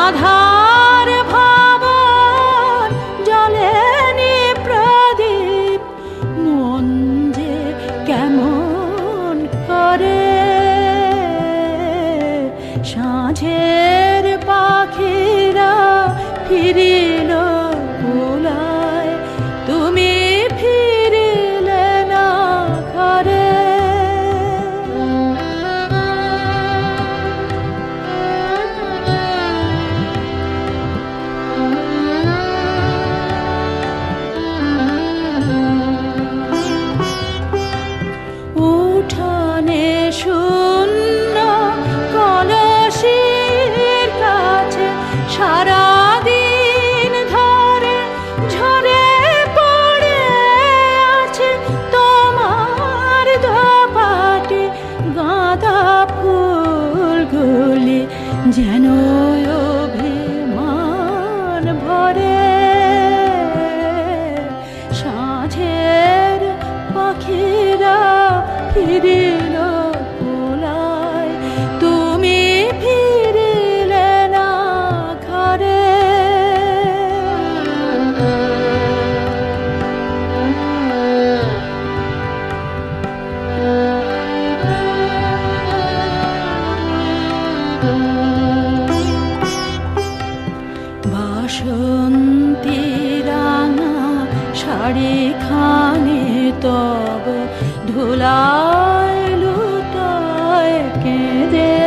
আধার ভাবন জ্বলেনি প্রদীপ, মন যে কেমন করে। সাঁঝের পাখিরা ফিরিল ভোলায়, তুমি ফিরিলে না ঘরে। উঠানে শূন্য কলসির কাছে সারাদিন ধরে ঝরে পড়ে আছে তোমার দোপাটি গাঁদা ফুলগুলি, যেন অভিমান ভরে। সাঁঝের পাখিরা ফিরিল ভোলায়, তুমি ফিরিলে না ঘরে। বাসন্তী রাঙা শাড়িখানি তব ধুলায় লুটায় কেঁদে।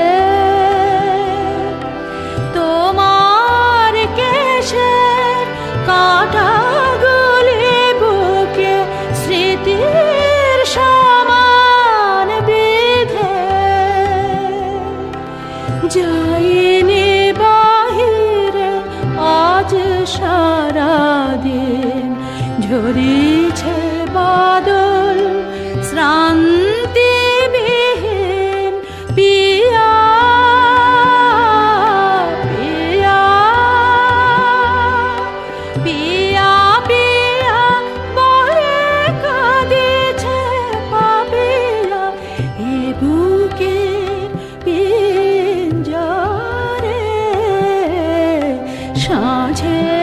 তোমার কেশের কাঁটাগুলি বুকে স্মৃতির সমান বিধে। যাইনি বাহিরে আজ সারাদিন, ঝরিছে বাদল শ্রান্তিবিহীন। পিয়া পিয়া পিয়া পিয়া বলে কাঁদিছে পাপিয়া, এ বুকের পিঞ্জরে। সাঁঝে